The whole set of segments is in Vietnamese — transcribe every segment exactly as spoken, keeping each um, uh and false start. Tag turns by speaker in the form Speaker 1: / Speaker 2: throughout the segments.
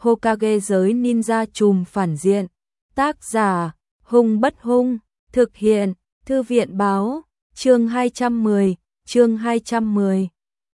Speaker 1: Hokage giới ninja trùm phản diện. Tác giả, Hung Bất Hung, thực hiện, Thư viện báo, chương hai trăm mười, chương hai trăm mười.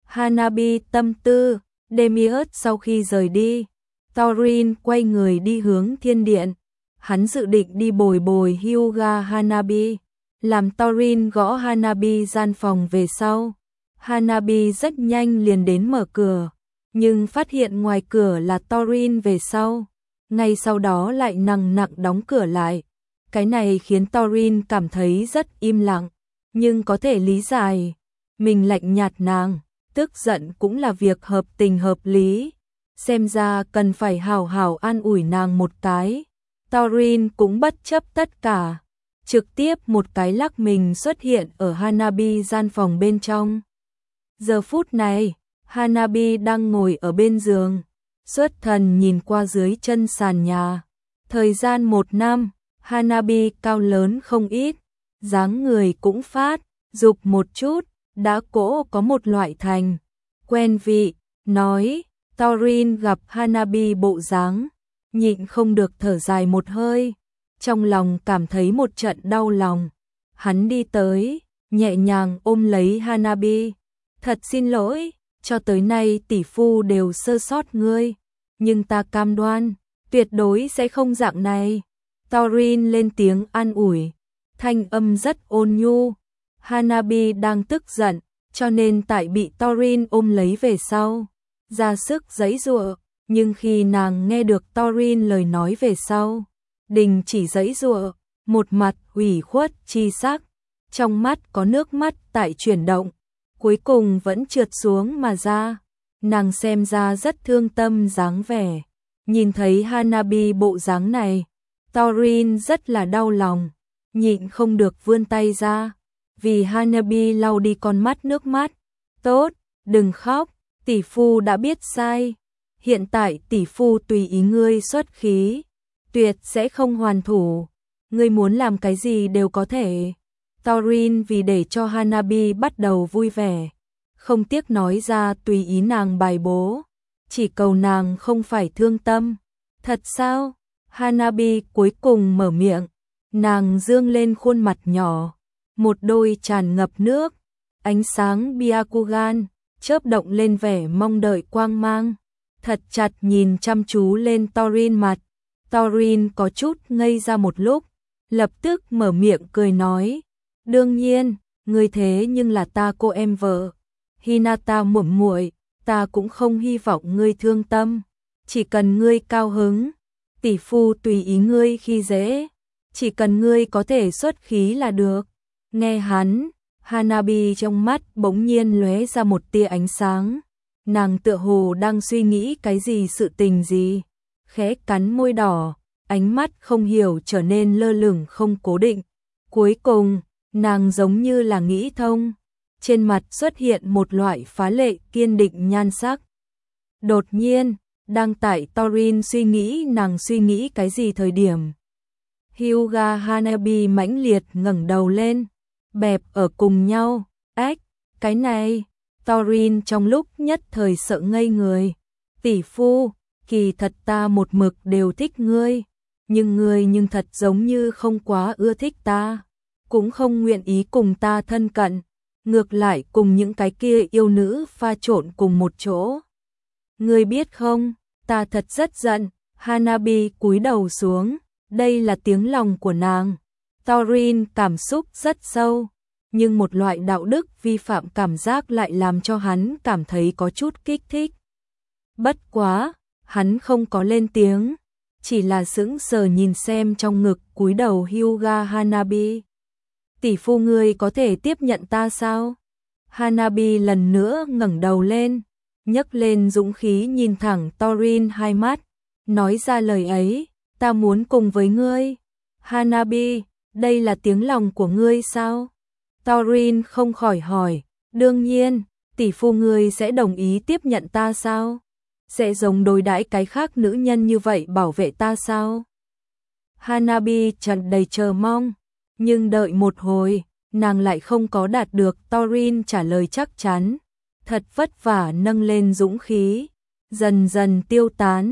Speaker 1: Hanabi tâm tư, Demiurge sau khi rời đi, Thorin quay người đi hướng thiên điện. Hắn dự định đi bồi bồi Hyuga Hanabi, làm Thorin gõ Hanabi gian phòng về sau. Hanabi rất nhanh liền đến mở cửa, nhưng phát hiện ngoài cửa là Thorin về sau. Ngay sau đó lại nặng nặng đóng cửa lại. Cái này khiến Thorin cảm thấy rất im lặng, nhưng có thể lý giải. Mình lạnh nhạt nàng, tức giận cũng là việc hợp tình hợp lý. Xem ra cần phải hào hào an ủi nàng một cái. Thorin cũng bất chấp tất cả, trực tiếp một cái lắc mình xuất hiện ở Hanabi gian phòng bên trong. Giờ phút này, Hanabi đang ngồi ở bên giường, xuất thần nhìn qua dưới chân sàn nhà. Thời gian một năm, Hanabi cao lớn không ít, dáng người cũng phát, dục một chút, đã cỗ có một loại thành quen vị, nói. Thorin gặp Hanabi bộ dáng, nhịn không được thở dài một hơi, trong lòng cảm thấy một trận đau lòng. Hắn đi tới, nhẹ nhàng ôm lấy Hanabi. Thật xin lỗi, cho tới nay tỷ phu đều sơ sót ngươi, nhưng ta cam đoan, tuyệt đối sẽ không dạng này. Thorin lên tiếng an ủi, thanh âm rất ôn nhu. Hanabi đang tức giận, cho nên tại bị Thorin ôm lấy về sau, ra sức giãy giụa, nhưng khi nàng nghe được Thorin lời nói về sau, đình chỉ giãy giụa, một mặt ủy khuất chi sắc, trong mắt có nước mắt tại chuyển động, cuối cùng vẫn trượt xuống mà ra. Nàng xem ra rất thương tâm dáng vẻ. Nhìn thấy Hanabi bộ dáng này, Thorin rất là đau lòng, nhịn không được vươn tay ra, vì Hanabi lau đi con mắt nước mắt. Tốt, đừng khóc, tỷ phu đã biết sai. Hiện tại tỷ phu tùy ý ngươi xuất khí, tuyệt sẽ không hoàn thủ. Ngươi muốn làm cái gì đều có thể. Thorin vì để cho Hanabi bắt đầu vui vẻ, không tiếc nói ra tùy ý nàng bài bố, chỉ cầu nàng không phải thương tâm. Thật sao? Hanabi cuối cùng mở miệng, nàng dương lên khuôn mặt nhỏ, một đôi tràn ngập nước, ánh sáng Byakugan chớp động lên vẻ mong đợi quang mang, thật chặt nhìn chăm chú lên Thorin mặt. Thorin có chút ngây ra một lúc, lập tức mở miệng cười nói, đương nhiên, ngươi thế nhưng là ta cô em vợ, Hinata muội muội, ta cũng không hy vọng ngươi thương tâm, chỉ cần ngươi cao hứng, tỷ phu tùy ý ngươi khi dễ, chỉ cần ngươi có thể xuất khí là được. Nghe hắn, Hanabi trong mắt bỗng nhiên lóe ra một tia ánh sáng, nàng tựa hồ đang suy nghĩ cái gì sự tình gì, khẽ cắn môi đỏ, ánh mắt không hiểu trở nên lơ lửng không cố định. Cuối cùng, nàng giống như là nghĩ thông, trên mặt xuất hiện một loại phá lệ kiên định nhan sắc. Đột nhiên, đang tại Thorin suy nghĩ nàng suy nghĩ cái gì thời điểm, Hyuga Hanabi mãnh liệt ngẩng đầu lên, bẹp ở cùng nhau. Ách, cái này, Thorin trong lúc nhất thời sợ ngây người. Tỷ phu, kỳ thật ta một mực đều thích ngươi, nhưng ngươi nhưng thật giống như không quá ưa thích ta, cũng không nguyện ý cùng ta thân cận, ngược lại cùng những cái kia yêu nữ pha trộn cùng một chỗ. Ngươi biết không, ta thật rất giận. Hanabi cúi đầu xuống, đây là tiếng lòng của nàng. Thorin cảm xúc rất sâu, nhưng một loại đạo đức vi phạm cảm giác lại làm cho hắn cảm thấy có chút kích thích. Bất quá, hắn không có lên tiếng, chỉ là sững sờ nhìn xem trong ngực cúi đầu Hyuga Hanabi. Tỷ phu ngươi có thể tiếp nhận ta sao? Hanabi lần nữa ngẩng đầu lên, nhấc lên dũng khí nhìn thẳng Thorin hai mắt, nói ra lời ấy, ta muốn cùng với ngươi. Hanabi, đây là tiếng lòng của ngươi sao? Thorin không khỏi hỏi, đương nhiên, tỷ phu ngươi sẽ đồng ý tiếp nhận ta sao? Sẽ giống đối đãi cái khác nữ nhân như vậy bảo vệ ta sao? Hanabi tràn đầy chờ mong, nhưng đợi một hồi, nàng lại không có đạt được Thorin trả lời chắc chắn. Thật vất vả nâng lên dũng khí, dần dần tiêu tán,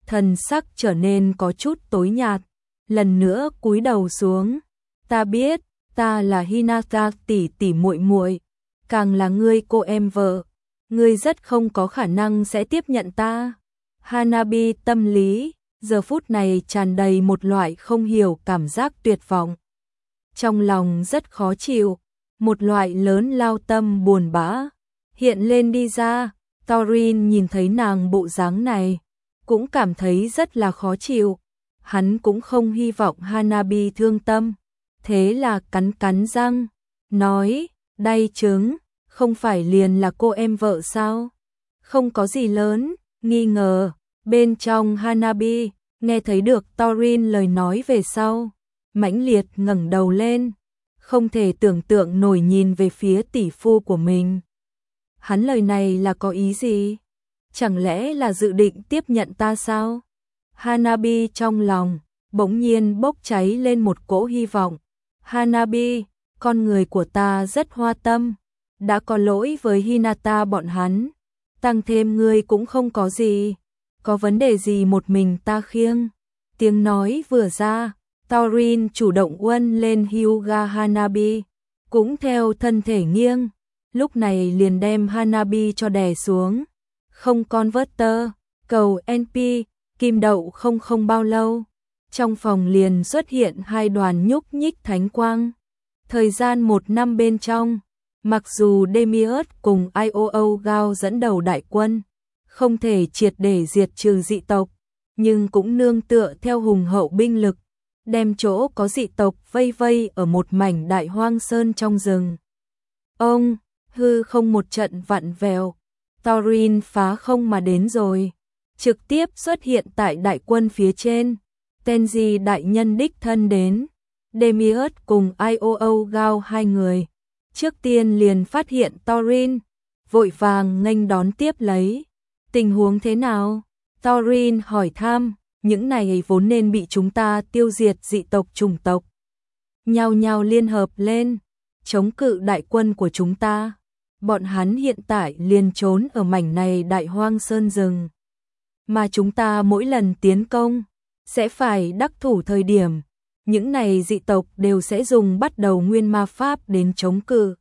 Speaker 1: thần sắc trở nên có chút tối nhạt, lần nữa cúi đầu xuống. Ta biết, ta là Hinata tỷ tỷ muội muội, càng là ngươi cô em vợ, ngươi rất không có khả năng sẽ tiếp nhận ta. Hanabi tâm lý, giờ phút này tràn đầy một loại không hiểu cảm giác tuyệt vọng. Trong lòng rất khó chịu, một loại lớn lao tâm buồn bã hiện lên đi ra. Thorin nhìn thấy nàng bộ dáng này, cũng cảm thấy rất là khó chịu. Hắn cũng không hy vọng Hanabi thương tâm, thế là cắn cắn răng, nói, đay trứng, không phải liền là cô em vợ sao? Không có gì lớn, nghi ngờ. Bên trong Hanabi, nghe thấy được Thorin lời nói về sau, mãnh liệt ngẩng đầu lên, không thể tưởng tượng nổi nhìn về phía tỷ phu của mình. Hắn lời này là có ý gì? Chẳng lẽ là dự định tiếp nhận ta sao? Hanabi trong lòng bỗng nhiên bốc cháy lên một cỗ hy vọng. Hanabi, con người của ta rất hoa tâm, đã có lỗi với Hinata bọn hắn, tăng thêm ngươi cũng không có gì, có vấn đề gì một mình ta khiêng. Tiếng nói vừa ra, Thorin chủ động uốn lên Hyuga Hanabi, cũng theo thân thể nghiêng, lúc này liền đem Hanabi cho đè xuống. Không converter, cầu en pê, kim đậu không không bao lâu, trong phòng liền xuất hiện hai đoàn nhúc nhích thánh quang. Thời gian một năm bên trong, mặc dù Demiurge cùng i o o Gao dẫn đầu đại quân, không thể triệt để diệt trừ dị tộc, nhưng cũng nương tựa theo hùng hậu binh lực, đem chỗ có dị tộc vây vây ở một mảnh đại hoang sơn trong rừng. Ông, hư không một trận vặn vẹo, Thorin phá không mà đến rồi, trực tiếp xuất hiện tại đại quân phía trên. Tenji đại nhân đích thân đến, Demiurge cùng i o o Gao hai người, trước tiên liền phát hiện Thorin, vội vàng nghênh đón tiếp lấy. Tình huống thế nào? Thorin hỏi thăm, những này vốn nên bị chúng ta tiêu diệt dị tộc chủng tộc, nhao nhao liên hợp lên, chống cự đại quân của chúng ta. Bọn hắn hiện tại liền trốn ở mảnh này đại hoang sơn rừng. Mà chúng ta mỗi lần tiến công, sẽ phải đắc thủ thời điểm, những này dị tộc đều sẽ dùng bắt đầu nguyên ma pháp đến chống cự.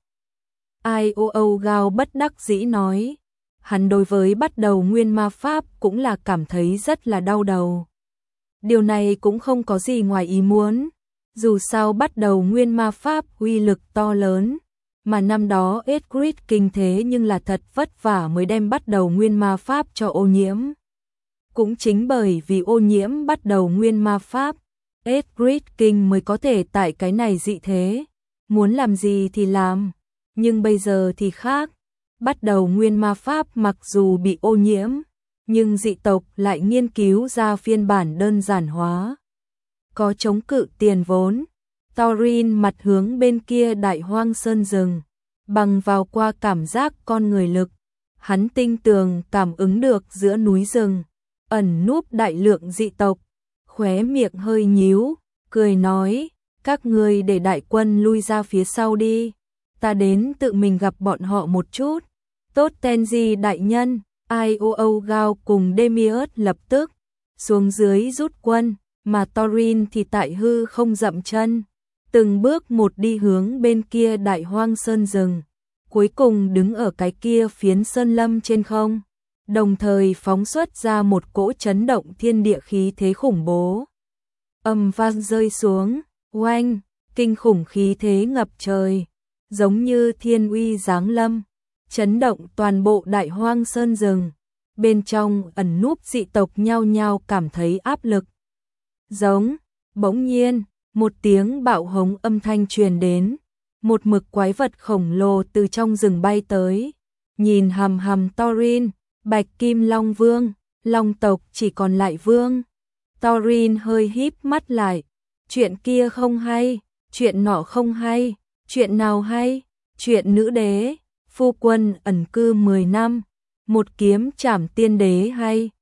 Speaker 1: i o o Gao bất đắc dĩ nói, hắn đối với bắt đầu nguyên ma pháp cũng là cảm thấy rất là đau đầu. Điều này cũng không có gì ngoài ý muốn, dù sao bắt đầu nguyên ma pháp uy lực to lớn, mà năm đó Ygritte kinh thế nhưng là thật vất vả mới đem bắt đầu nguyên ma pháp cho ô nhiễm. Cũng chính bởi vì ô nhiễm bắt đầu nguyên ma pháp, Ygritte kinh mới có thể tại cái này dị thế, muốn làm gì thì làm, nhưng bây giờ thì khác. Bắt đầu nguyên ma pháp mặc dù bị ô nhiễm, nhưng dị tộc lại nghiên cứu ra phiên bản đơn giản hóa, có chống cự tiền vốn. Thorin mặt hướng bên kia đại hoang sơn rừng, bằng vào qua cảm giác con người lực, hắn tinh tường cảm ứng được giữa núi rừng ẩn núp đại lượng dị tộc, khóe miệng hơi nhíu, cười nói, các ngươi để đại quân lui ra phía sau đi, ta đến tự mình gặp bọn họ một chút. Tốt Tenji đại nhân, i o o Gao cùng Demiurge lập tức xuống dưới rút quân, mà Thorin thì tại hư không dậm chân, từng bước một đi hướng bên kia đại hoang sơn rừng, cuối cùng đứng ở cái kia phiến sơn lâm trên không, đồng thời phóng xuất ra một cỗ chấn động thiên địa khí thế khủng bố. Âm vang rơi xuống, oanh, kinh khủng khí thế ngập trời, giống như thiên uy giáng lâm, chấn động toàn bộ đại hoang sơn rừng. Bên trong ẩn núp dị tộc nhao nhao cảm thấy áp lực. Giống, bỗng nhiên, một tiếng bạo hống âm thanh truyền đến, một mực quái vật khổng lồ từ trong rừng bay tới, nhìn hằm hằm Thorin, Bạch Kim Long Vương, Long tộc chỉ còn lại vương. Thorin hơi híp mắt lại, chuyện kia không hay, chuyện nọ không hay, chuyện nào hay, chuyện nữ đế, phu quân ẩn cư mười năm, một kiếm trảm tiên đế hay,